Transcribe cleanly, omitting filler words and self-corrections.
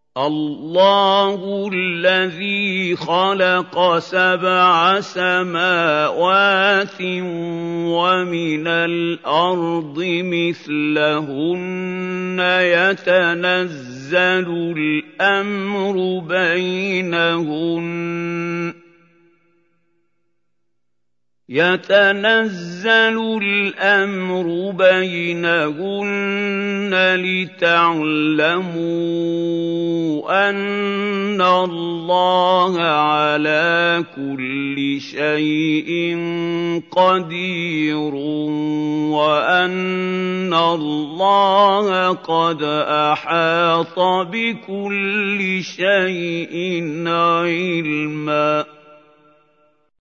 اللَّهُ الَّذِي خَلَقَ سَبْعَ سَمَاوَاتٍ وَمِنَ الْأَرْضِ مِثْلَهُنَّ يَتَنَزَّلُ الْأَمْرُ بَيْنَهُنَّ لِتَعْلَمُوا أَنَّ اللَّهَ عَلَىٰ كُلِّ شَيْءٍ قَدِيرٌ وَأَنَّ اللَّهَ قَدْ أَحَاطَ بِكُلِّ شَيْءٍ عِلْمًا